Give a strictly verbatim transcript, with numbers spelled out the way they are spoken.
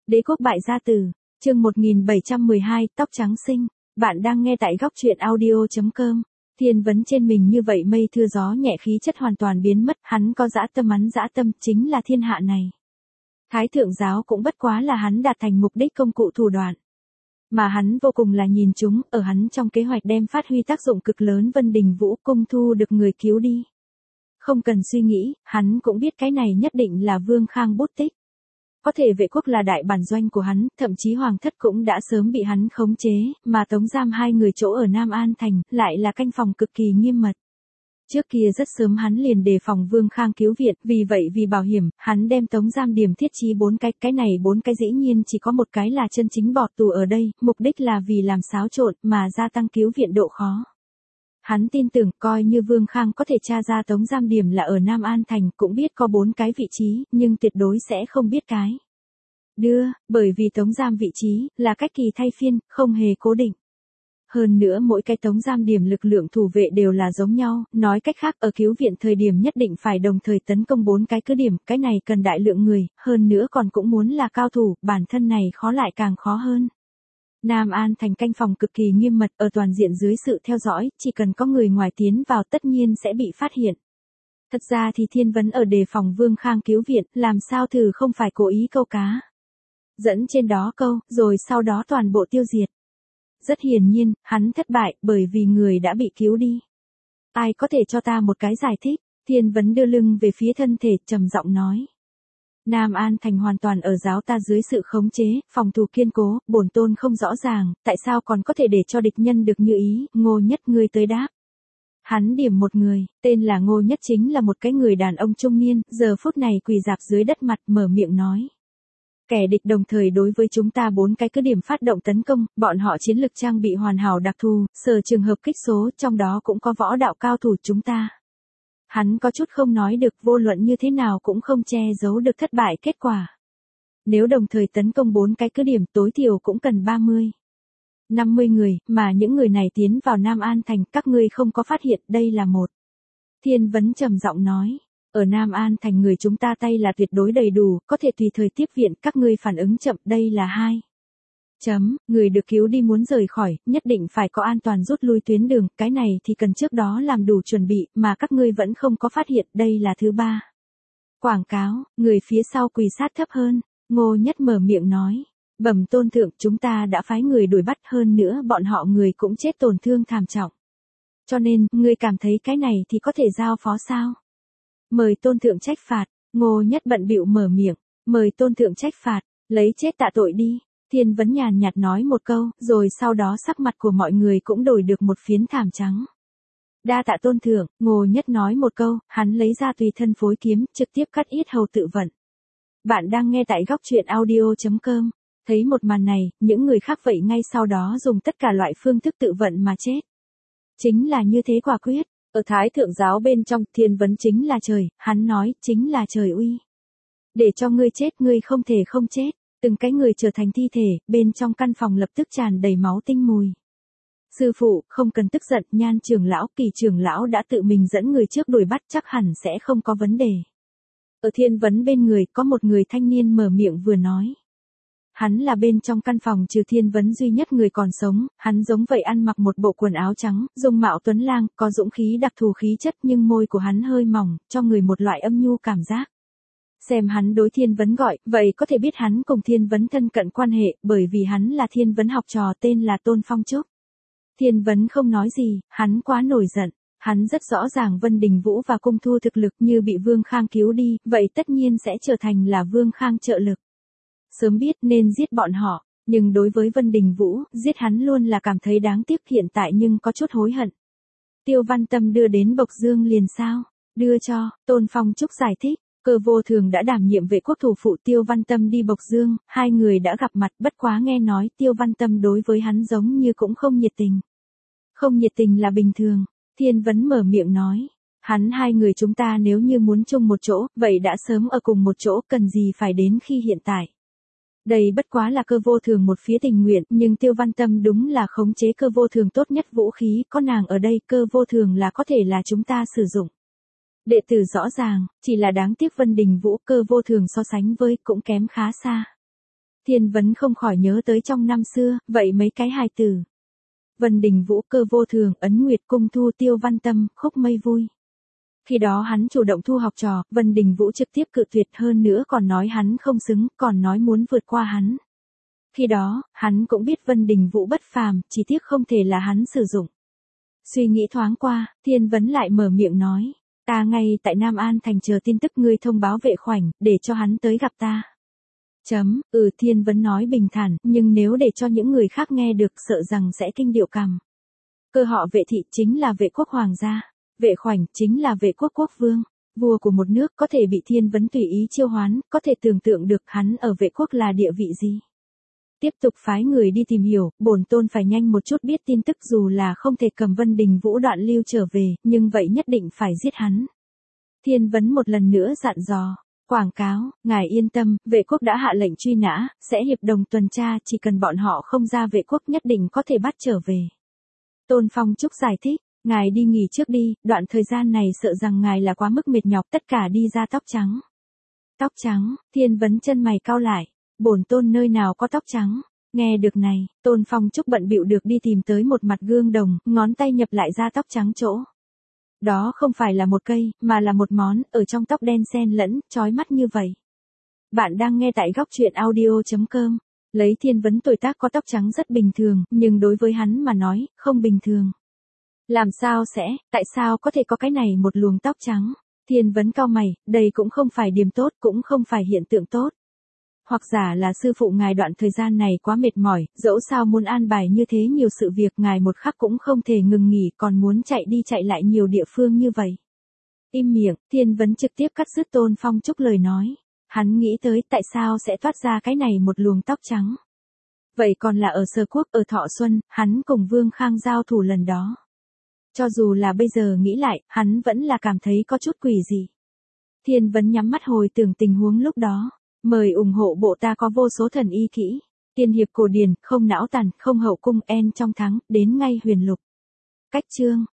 Đế quốc bại gia tử, chương một nghìn bảy trăm mười hai, tóc trắng xinh. Bạn đang nghe tại góc truyện audio chấm com. Thiên vấn trên mình như vậy mây thưa gió nhẹ, khí chất hoàn toàn biến mất, hắn có dã tâm, hắn dã tâm chính là thiên hạ này. Thái thượng giáo cũng bất quá là hắn đạt thành mục đích công cụ thủ đoạn. Mà hắn vô cùng là nhìn chúng, ở hắn trong kế hoạch đem phát huy tác dụng cực lớn Vân Đình Vũ Cung Thu được người cứu đi. Không cần suy nghĩ, hắn cũng biết cái này nhất định là Vương Khang bút tích. Có thể Vệ quốc là đại bản doanh của hắn, thậm chí Hoàng thất cũng đã sớm bị hắn khống chế, mà tống giam hai người chỗ ở Nam An Thành, lại là canh phòng cực kỳ nghiêm mật. Trước kia rất sớm hắn liền đề phòng Vương Khang cứu viện, vì vậy vì bảo hiểm, hắn đem tống giam điểm thiết trí bốn cái, cái này bốn cái dĩ nhiên chỉ có một cái là chân chính bỏ tù ở đây, mục đích là vì làm xáo trộn mà gia tăng cứu viện độ khó. Hắn tin tưởng coi như Vương Khang có thể tra ra tống giam điểm là ở Nam An Thành, cũng biết có bốn cái vị trí, nhưng tuyệt đối sẽ không biết cái đưa, bởi vì tống giam vị trí là cách kỳ thay phiên, không hề cố định. Hơn nữa mỗi cái tống giam điểm lực lượng thủ vệ đều là giống nhau, nói cách khác ở cứu viện thời điểm nhất định phải đồng thời tấn công bốn cái cứ điểm, cái này cần đại lượng người, hơn nữa còn cũng muốn là cao thủ, bản thân này khó lại càng khó hơn. Nam An Thành canh phòng cực kỳ nghiêm mật, ở toàn diện dưới sự theo dõi, chỉ cần có người ngoài tiến vào tất nhiên sẽ bị phát hiện. Thật ra thì Thiên vấn ở đề phòng Vương Khang cứu viện, làm sao thử không phải cố ý câu cá. Dẫn trên đó câu, rồi sau đó toàn bộ tiêu diệt. Rất hiển nhiên, hắn thất bại, bởi vì người đã bị cứu đi. Ai có thể cho ta một cái giải thích? Thiên vấn đưa lưng về phía thân thể, trầm giọng nói. Nam An Thành hoàn toàn ở giáo ta dưới sự khống chế, phòng thủ kiên cố, bổn tôn không rõ ràng, tại sao còn có thể để cho địch nhân được như ý, Ngô Nhất ngươi tới đáp. Hắn điểm một người, tên là Ngô Nhất, chính là một cái người đàn ông trung niên, giờ phút này quỳ rạp dưới đất mặt, mở miệng nói. Kẻ địch đồng thời đối với chúng ta bốn cái cứ điểm phát động tấn công, bọn họ chiến lực trang bị hoàn hảo đặc thù, sở trường hợp kích số, trong đó cũng có võ đạo cao thủ chúng ta. Hắn có chút không nói được, vô luận như thế nào cũng không che giấu được thất bại kết quả. Nếu đồng thời tấn công bốn cái cứ điểm tối thiểu cũng cần ba mươi, năm mươi người, mà những người này tiến vào Nam An Thành, các ngươi không có phát hiện, đây là một. Thiên vấn trầm giọng nói. Ở Nam An Thành người chúng ta tay là tuyệt đối đầy đủ, có thể tùy thời tiếp viện, các ngươi phản ứng chậm, đây là hai. Chấm, người được cứu đi muốn rời khỏi, nhất định phải có an toàn rút lui tuyến đường, cái này thì cần trước đó làm đủ chuẩn bị, mà các ngươi vẫn không có phát hiện, đây là thứ ba. Quảng cáo, người phía sau quỳ sát thấp hơn, Ngô Nhất mở miệng nói. Bẩm tôn thượng, chúng ta đã phái người đuổi bắt, hơn nữa bọn họ người cũng chết tổn thương thảm trọng. Cho nên, ngươi cảm thấy cái này thì có thể giao phó sao? Mời tôn thượng trách phạt, Ngô Nhất bận bịu mở miệng, mời tôn thượng trách phạt, lấy chết tạ tội đi. Thiên vấn nhàn nhạt nói một câu, rồi sau đó sắc mặt của mọi người cũng đổi được một phiến thảm trắng. Đa tạ tôn thượng, Ngô Nhất nói một câu, hắn lấy ra tùy thân phối kiếm, trực tiếp cắt yết hầu tự vận. Bạn đang nghe tại góc truyện audio chấm com. Thấy một màn này, những người khác vậy ngay sau đó dùng tất cả loại phương thức tự vận mà chết. Chính là như thế quả quyết. Ở Thái thượng giáo bên trong, Thiên vấn chính là trời, hắn nói, chính là trời uy. Để cho ngươi chết, ngươi không thể không chết. Từng cái người trở thành thi thể, bên trong căn phòng lập tức tràn đầy máu tinh mùi. Sư phụ, không cần tức giận, Nhan trưởng lão, Kỳ trưởng lão đã tự mình dẫn người trước đuổi bắt, chắc hẳn sẽ không có vấn đề. Ở Thiên vấn bên người, có một người thanh niên mở miệng vừa nói. Hắn là bên trong căn phòng trừ Thiên vấn duy nhất người còn sống, hắn giống vậy ăn mặc một bộ quần áo trắng, dung mạo tuấn lang, có dũng khí đặc thù khí chất, nhưng môi của hắn hơi mỏng, cho người một loại âm nhu cảm giác. Xem hắn đối Thiên vấn gọi, vậy có thể biết hắn cùng Thiên vấn thân cận quan hệ, bởi vì hắn là Thiên vấn học trò tên là Tôn Phong Trúc. Thiên vấn không nói gì, hắn quá nổi giận, hắn rất rõ ràng Vân Đình Vũ và Cung Thu thực lực, như bị Vương Khang cứu đi, vậy tất nhiên sẽ trở thành là Vương Khang trợ lực. Sớm biết nên giết bọn họ, nhưng đối với Vân Đình Vũ, giết hắn luôn là cảm thấy đáng tiếc, hiện tại nhưng có chút hối hận. Tiêu Văn Tâm đưa đến Bộc Dương liền sao? Đưa cho, Tôn Phong Trúc giải thích. Cơ Vô Thường đã đảm nhiệm vệ quốc thủ phụ, Tiêu Văn Tâm đi Bộc Dương, hai người đã gặp mặt, bất quá nghe nói Tiêu Văn Tâm đối với hắn giống như cũng không nhiệt tình. Không nhiệt tình là bình thường, Thiên vấn mở miệng nói. Hắn hai người chúng ta nếu như muốn chung một chỗ, vậy đã sớm ở cùng một chỗ, cần gì phải đến khi hiện tại. Đây bất quá là Cơ Vô Thường một phía tình nguyện, nhưng Tiêu Văn Tâm đúng là khống chế Cơ Vô Thường tốt nhất vũ khí, có nàng ở đây, Cơ Vô Thường là có thể là chúng ta sử dụng. Đệ tử rõ ràng, chỉ là đáng tiếc Vân Đình Vũ, Cơ Vô Thường so sánh với cũng kém khá xa. Thiên Vấn không khỏi nhớ tới trong năm xưa, vậy mấy cái hài tử. Vân Đình Vũ, Cơ Vô Thường, Ấn Nguyệt Cung Thu, Tiêu Văn Tâm, Khúc Mây Vui. Khi đó hắn chủ động thu học trò, Vân Đình Vũ trực tiếp cự tuyệt, hơn nữa còn nói hắn không xứng, còn nói muốn vượt qua hắn. Khi đó, hắn cũng biết Vân Đình Vũ bất phàm, chỉ tiếc không thể là hắn sử dụng. Suy nghĩ thoáng qua, Thiên Vấn lại mở miệng nói, ta ngay tại Nam An thành chờ tin tức ngươi thông báo Vệ Khoảnh, để cho hắn tới gặp ta. Chấm, ừ Thiên Vấn nói bình thản, nhưng nếu để cho những người khác nghe được sợ rằng sẽ kinh điệu cằm. Cơ họ Vệ thị chính là Vệ quốc hoàng gia, Vệ Khoảnh chính là Vệ quốc quốc vương, vua của một nước có thể bị Thiên Vấn tùy ý chiêu hoán, có thể tưởng tượng được hắn ở Vệ quốc là địa vị gì. Tiếp tục phái người đi tìm hiểu, bổn tôn phải nhanh một chút biết tin tức dù là không thể cầm Vân Đình Vũ Đoạn Lưu trở về, nhưng vậy nhất định phải giết hắn. Thiên Vấn một lần nữa dặn dò. Quảng cáo, ngài yên tâm, Vệ quốc đã hạ lệnh truy nã, sẽ hiệp đồng tuần tra, chỉ cần bọn họ không ra Vệ quốc nhất định có thể bắt trở về. Tôn Phong Trúc giải thích, ngài đi nghỉ trước đi, đoạn thời gian này sợ rằng ngài là quá mức mệt nhọc, tất cả đi ra tóc trắng. Tóc trắng, Thiên Vấn chân mày cau lại, bổn tôn nơi nào có tóc trắng. Nghe được này, Tôn Phong Trúc bận bịu được đi tìm tới một mặt gương đồng, ngón tay nhập lại ra tóc trắng chỗ. Đó không phải là một cây, mà là một món, ở trong tóc đen xen lẫn, chói mắt như vậy. Bạn đang nghe tại góc truyện audio chấm com. Lấy Thiên Vấn tuổi tác có tóc trắng rất bình thường, nhưng đối với hắn mà nói, không bình thường. Làm sao sẽ, tại sao có thể có cái này một luồng tóc trắng? Thiên Vấn cau mày, đây cũng không phải điểm tốt, cũng không phải hiện tượng tốt. Hoặc giả là sư phụ ngài đoạn thời gian này quá mệt mỏi, dẫu sao muốn an bài như thế nhiều sự việc ngài một khắc cũng không thể ngừng nghỉ, còn muốn chạy đi chạy lại nhiều địa phương như vậy. Im miệng, Thiên Vấn trực tiếp cắt dứt Tôn Phong Trúc lời nói. Hắn nghĩ tới tại sao sẽ thoát ra cái này một luồng tóc trắng. Vậy còn là ở Sở Quốc, ở Thọ Xuân, hắn cùng Vương Khang giao thủ lần đó. Cho dù là bây giờ nghĩ lại, hắn vẫn là cảm thấy có chút quỷ dị. Thiên Vấn nhắm mắt hồi tưởng tình huống lúc đó. Mời ủng hộ bộ ta có vô số thần y kỹ, tiên hiệp cổ điển, không não tàn, không hậu cung en trong thắng, đến ngay huyền lục. Cách chương.